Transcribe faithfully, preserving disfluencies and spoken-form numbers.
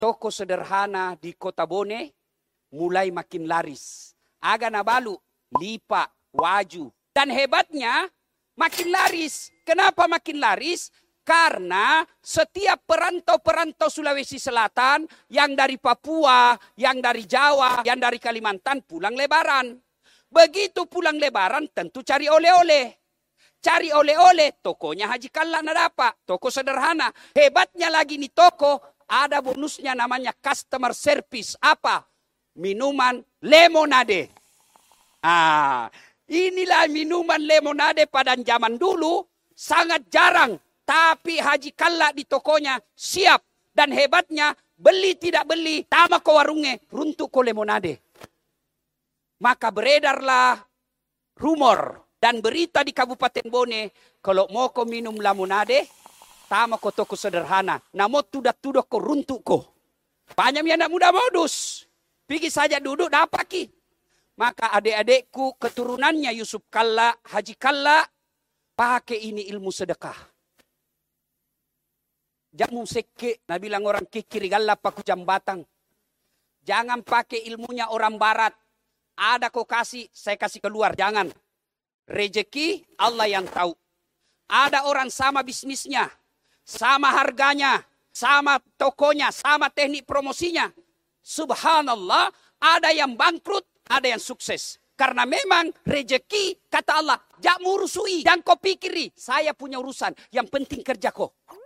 toko sederhana di Kota Bone mulai makin laris. Aga nabalu, lipa, waju. Dan hebatnya makin laris. Kenapa makin laris? Karena setiap perantau-perantau Sulawesi Selatan, yang dari Papua, yang dari Jawa, yang dari Kalimantan pulang lebaran. Begitu pulang lebaran tentu cari oleh-oleh. Cari oleh-oleh, tokonya Haji Kalla na dapat. Toko sederhana. Hebatnya lagi nih toko, ada bonusnya namanya customer service. Apa? Minuman lemonade. Ah, inilah minuman lemonade pada zaman dulu sangat jarang. Tapi Haji Kalla di tokonya siap. Dan hebatnya beli tidak beli, tama ke warungnya, runtuk ko lemonade. Maka beredarlah rumor dan berita di Kabupaten Bone, kalau mau ko minum lemonade, tama ko toko sederhana. Namo tudak-tudak ko runtuk ko. Banyak yang anak muda modus. Pergi saja duduk dapat ki. Maka adik-adikku keturunannya Yusuf Kalla, Haji Kalla, pakai ini ilmu sedekah. Jangan seke, nah bilang orang kikiri galla paku jambatan. Jangan pakai ilmunya orang barat. Ada kau kasih, saya kasih keluar. Jangan. Rezeki Allah yang tahu. Ada orang sama bisnisnya, sama harganya, sama tokonya, sama teknik promosinya. Subhanallah, ada yang bangkrut, ada yang sukses. Karena memang rezeki, kata Allah, jangan urusui, jangan kau pikiri. Saya punya urusan, yang penting kerja kau.